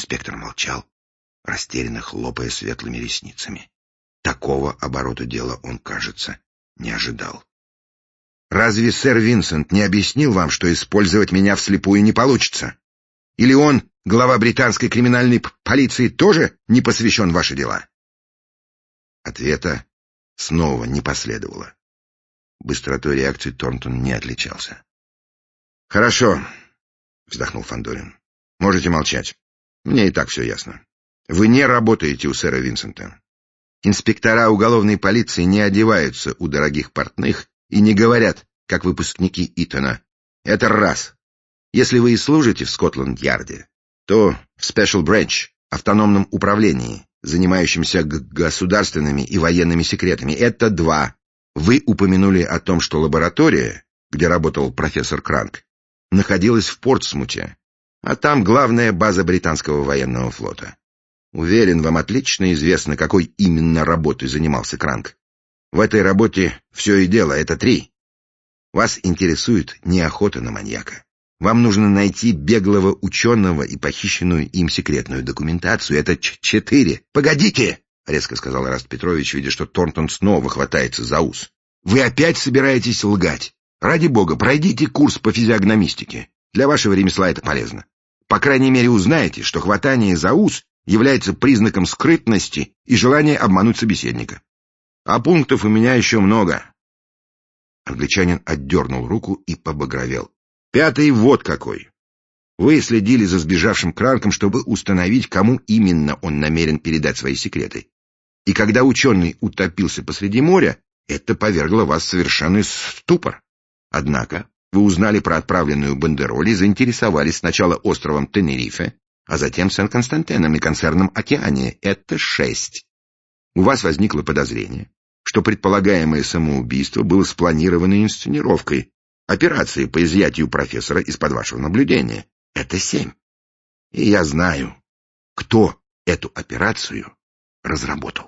Инспектор молчал, растерянно хлопая светлыми ресницами. Такого оборота дела он, кажется, не ожидал. «Разве сэр Винсент не объяснил вам, что использовать меня вслепую не получится? Или он, глава британской криминальной полиции, тоже не посвящен в ваши дела?» Ответа снова не последовало. Быстротой реакции Торнтон не отличался. «Хорошо», — вздохнул Фандорин. «Можете молчать. Мне и так все ясно. Вы не работаете у сэра Винсента. Инспектора уголовной полиции не одеваются у дорогих портных и не говорят, как выпускники Итона. Это раз. Если вы и служите в Скотланд-Ярде, то в Special Branch, автономном управлении, занимающемся государственными и военными секретами. Это два. Вы упомянули о том, что лаборатория, где работал профессор Кранк, находилась в Портсмуте, а там главная база британского военного флота. Уверен, вам отлично известно, какой именно работой занимался Кранк. В этой работе все и дело, это три. Вас интересует не охота на маньяка. Вам нужно найти беглого ученого и похищенную им секретную документацию. Это четыре. Погодите! — резко сказал Эраст Петрович, видя, что Торнтон снова хватается за ус. «Вы опять собираетесь лгать? Ради бога, пройдите курс по физиогномистике. Для вашего ремесла это полезно. По крайней мере, узнаете, что хватание за ус является признаком скрытности и желания обмануть собеседника. А пунктов у меня еще много». Англичанин отдернул руку и побагровел. «Пятый вот какой. Вы следили за сбежавшим Кранком, чтобы установить, кому именно он намерен передать свои секреты. И когда ученый утопился посреди моря, это повергло вас в совершенный ступор. Однако вы узнали про отправленную бандероль и заинтересовались сначала островом Тенерифе, а затем Сен-Константином и концерном «Океания». Это 6. У вас возникло подозрение, что предполагаемое самоубийство было спланированной инсценировкой, операцией по изъятию профессора из-под вашего наблюдения. Это 7. И я знаю, кто эту операцию разработал.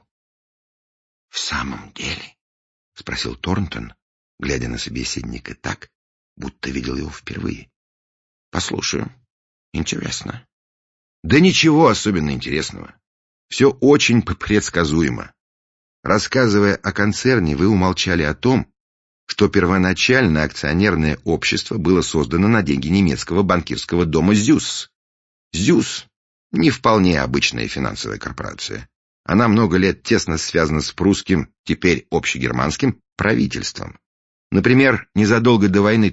— В самом деле? — спросил Торнтон, глядя на собеседника так, будто видел его впервые. — Послушаю. Интересно. — Да ничего особенно интересного. Все очень предсказуемо. Рассказывая о концерне, вы умолчали о том, что первоначально акционерное общество было создано на деньги немецкого банкирского дома «Зюсс». «Зюсс» — не вполне обычная финансовая корпорация. Она много лет тесно связана с прусским, теперь общегерманским, правительством. Например, незадолго до войны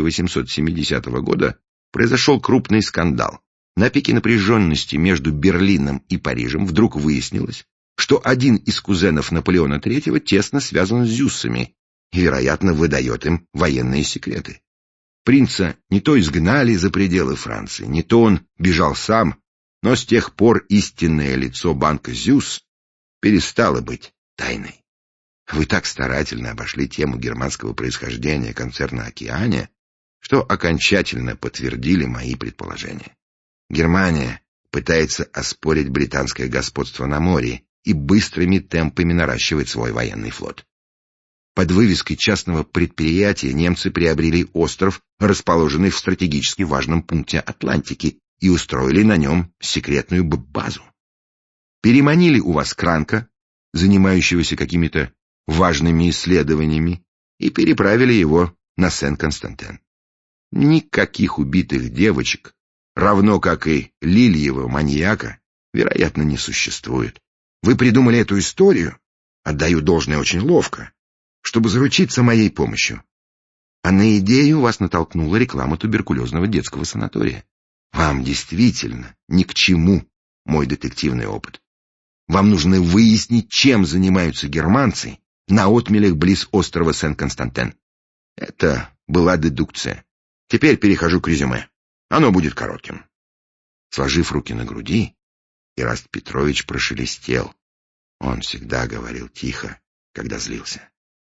1870 года произошел крупный скандал. На пике напряженности между Берлином и Парижем вдруг выяснилось, что один из кузенов Наполеона III тесно связан с «Зюссами» и, вероятно, выдает им военные секреты. Принца не то изгнали за пределы Франции, не то он бежал сам, но с тех пор истинное лицо банка «Зюсс» перестало быть тайной. Вы так старательно обошли тему германского происхождения концерна «Океания», что окончательно подтвердили мои предположения. Германия пытается оспорить британское господство на море и быстрыми темпами наращивает свой военный флот. Под вывеской частного предприятия немцы приобрели остров, расположенный в стратегически важном пункте Атлантики, и устроили на нем секретную базу. Переманили у вас Кранка, занимающегося какими-то важными исследованиями, и переправили его на Сен-Константин. Никаких убитых девочек, равно как и Лильева маньяка, вероятно, не существует. Вы придумали эту историю, отдаю должное, очень ловко, чтобы заручиться моей помощью. А на идею вас натолкнула реклама туберкулезного детского санатория. Вам действительно ни к чему мой детективный опыт. Вам нужно выяснить, чем занимаются германцы на отмелях близ острова Сен-Константин. Это была дедукция. Теперь перехожу к резюме. Оно будет коротким. Сложив руки на груди, Эраст Петрович прошелестел. Он всегда говорил тихо, когда злился.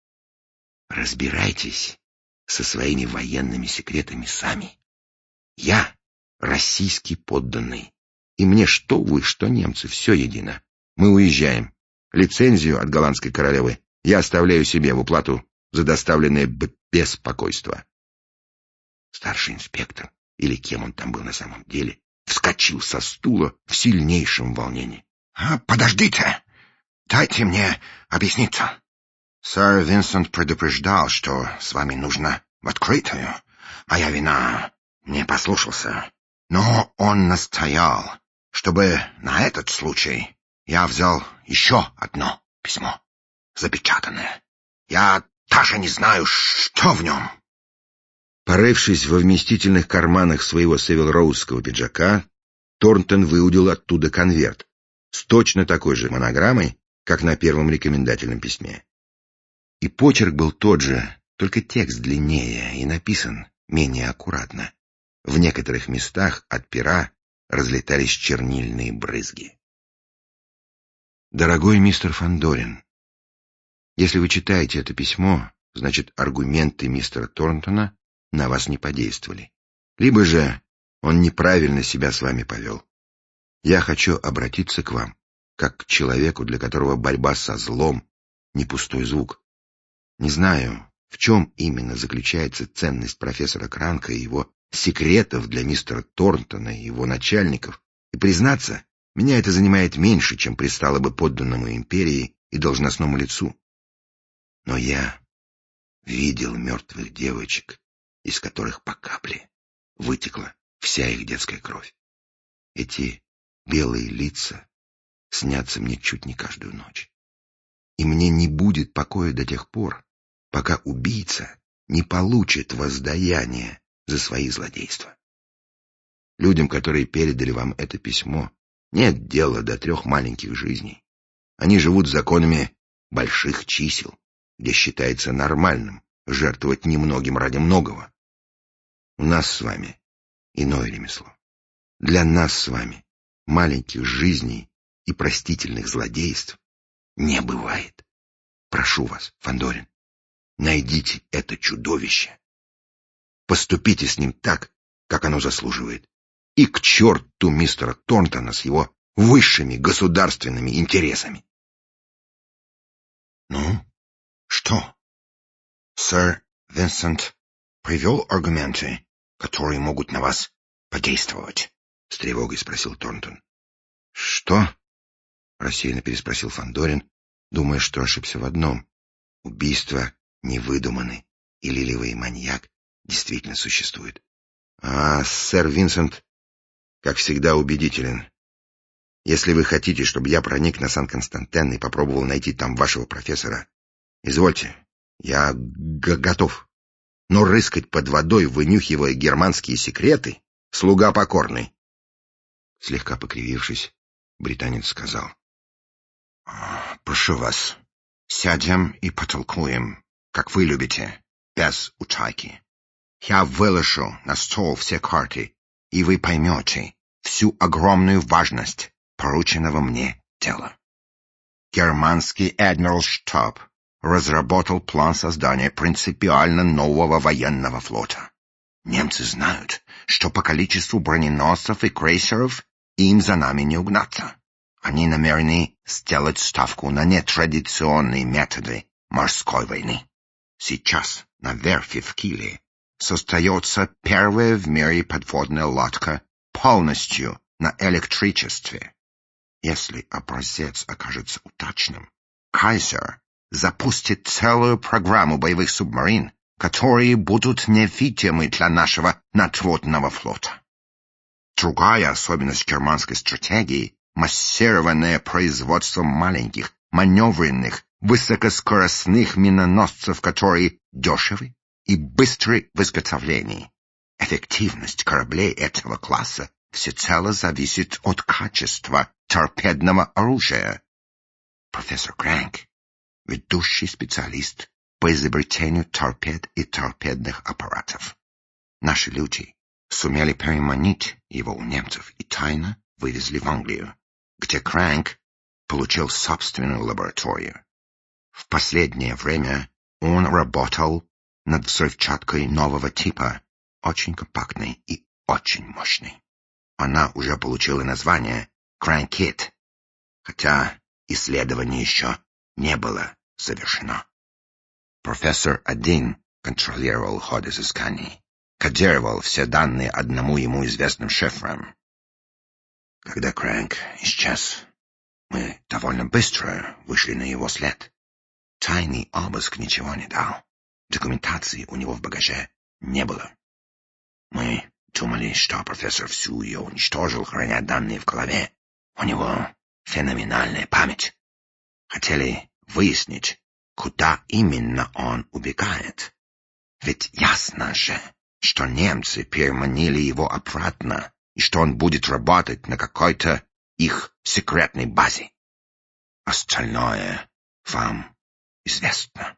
Разбирайтесь со своими военными секретами сами. Я российский подданный, и мне что вы, что немцы, все едино. Мы уезжаем. Лицензию от голландской королевы я оставляю себе в уплату за доставленное беспокойство. Старший инспектор, или кем он там был на самом деле, вскочил со стула в сильнейшем волнении. «Подождите! Дайте мне объясниться. Сэр Винсент предупреждал, что с вами нужно в открытую. Моя вина, не послушался. Но он настоял, чтобы на этот случай я взял еще одно письмо, запечатанное. Я даже не знаю, что в нем». Порывшись во вместительных карманах своего севилроудского пиджака, Торнтон выудил оттуда конверт с точно такой же монограммой, как на первом рекомендательном письме. И почерк был тот же, только текст длиннее и написан менее аккуратно. В некоторых местах от пера разлетались чернильные брызги. «Дорогой мистер Фандорин, если вы читаете это письмо, значит, аргументы мистера Торнтона на вас не подействовали. Либо же он неправильно себя с вами повел. Я хочу обратиться к вам, как к человеку, для которого борьба со злом — не пустой звук. Не знаю, в чем именно заключается ценность профессора Кранка и его секретов для мистера Торнтона и его начальников, и, признаться, меня это занимает меньше, чем пристало бы подданному империи и должностному лицу. Но я видел мертвых девочек, из которых по капле вытекла вся их детская кровь. Эти белые лица снятся мне чуть не каждую ночь. И мне не будет покоя до тех пор, пока убийца не получит воздаяние за свои злодейства. Людям, которые передали вам это письмо, нет дела до 3 маленьких жизней. Они живут законами больших чисел, где считается нормальным жертвовать немногим ради многого. У нас с вами иное ремесло. Для нас с вами маленьких жизней и простительных злодейств не бывает. Прошу вас, Фандорин, найдите это чудовище. Поступите с ним так, как оно заслуживает. И к черту мистера Торнтона с его высшими государственными интересами. Ну, что? Сэр Винсент привел аргументы, которые могут на вас подействовать? — с тревогой спросил Торнтон. — Что? — рассеянно переспросил Фандорин, думая, что ошибся в одном. Убийства не выдуманы, и лилевый маньяк действительно существует. А сэр Винсент, как всегда, убедителен. Если вы хотите, чтобы я проник на Сан-Константен и попробовал найти там вашего профессора, извольте, я готов. Но рыскать под водой, вынюхивая германские секреты, слуга покорный. Слегка покривившись, британец сказал: «Прошу вас, сядем и потолкуем, как вы любите, без утайки. Я выложу на стол все карты, и вы поймете всю огромную важность порученного мне дела. Германский адмиралштаб разработал план создания принципиально нового военного флота. Немцы знают, что по количеству броненосцев и крейсеров им за нами не угнаться. Они намерены сделать ставку на нетрадиционные методы морской войны. Сейчас на верфи в Киле создается первая в мире подводная лодка полностью на электричестве. Если образец окажется удачным, Кайзер запустит целую программу боевых субмарин, которые будут невидимы для нашего надводного флота. Другая особенность германской стратегии — массированное производство маленьких, маневренных, высокоскоростных миноносцев, которые дешевы и быстры в изготовлении. Эффективность кораблей этого класса всецело зависит от качества торпедного оружия. Профессор Кранк — ведущий специалист по изобретению торпед и торпедных аппаратов. Наши люди сумели переманить его у немцев и тайно вывезли в Англию, где Кранк получил собственную лабораторию. В последнее время он работал над взрывчаткой нового типа, очень компактной и очень мощной. Она уже получила название «Кранкит», хотя исследование еще не было завершено. Профессор один контролировал ход изысканий, кодировал все данные одному ему известным шифром. Когда Крэнк исчез, мы довольно быстро вышли на его след. Тайный обыск ничего не дал. Документации у него в багаже не было. Мы думали, что профессор всю ее уничтожил, храня данные в голове. У него феноменальная память. Хотели выяснить, куда именно он убегает. Ведь ясно же, что немцы переманили его обратно, и что он будет работать на какой-то их секретной базе. Остальное вам известно.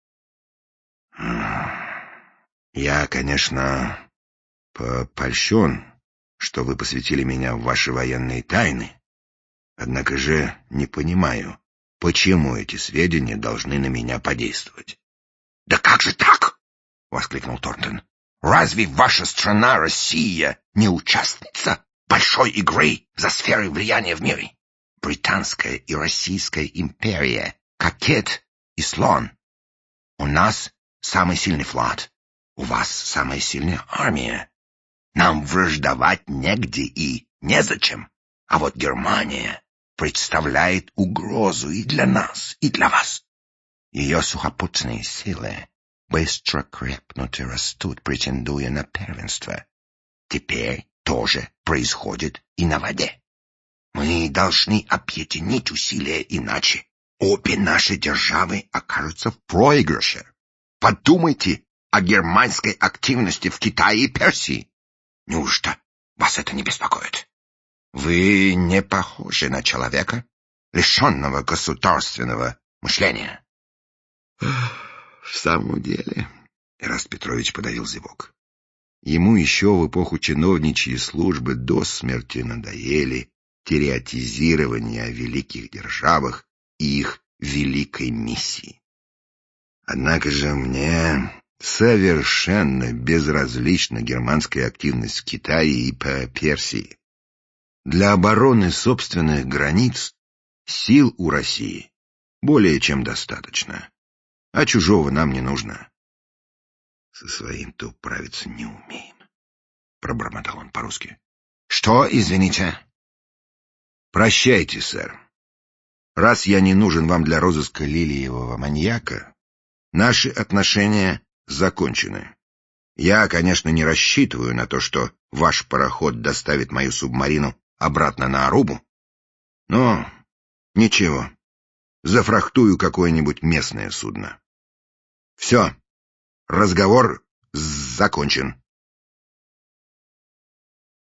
Я, конечно, польщен, что вы посвятили меня в ваши военные тайны, однако же не понимаю, почему эти сведения должны на меня подействовать. — Да как же так? — воскликнул Торнтон. — Разве ваша страна, Россия, не участница большой игры за сферой влияния в мире? Британская и Российская империя, как кит и слон. У нас самый сильный флот, у вас самая сильная армия. Нам враждовать негде и незачем, а вот Германия представляет угрозу и для нас, и для вас. Ее сухопутные силы быстро крепнут и растут, претендуя на первенство. Теперь тоже происходит и на воде. Мы должны объединить усилия, иначе обе наши державы окажутся в проигрыше. Подумайте о германской активности в Китае и Персии. Неужто вас это не беспокоит? Вы не похожи на человека, лишенного государственного мышления. В самом деле, Эраст Петрович подавил зевок. Ему еще в эпоху чиновничьей службы до смерти надоели теоретизирование о великих державах и их великой миссии. Однако же мне совершенно безразлична германская активность в Китае и по Персии. Для обороны собственных границ сил у России более чем достаточно, а чужого нам не нужно. Со своим-то управиться не умеем, — пробормотал он по-русски. — Что, извините? — Прощайте, сэр. Раз я не нужен вам для розыска лилиевого маньяка, наши отношения закончены. Я, конечно, не рассчитываю на то, что ваш пароход доставит мою субмарину обратно на Арубу, но ничего, зафрахтую какое-нибудь местное судно. Все, разговор закончен.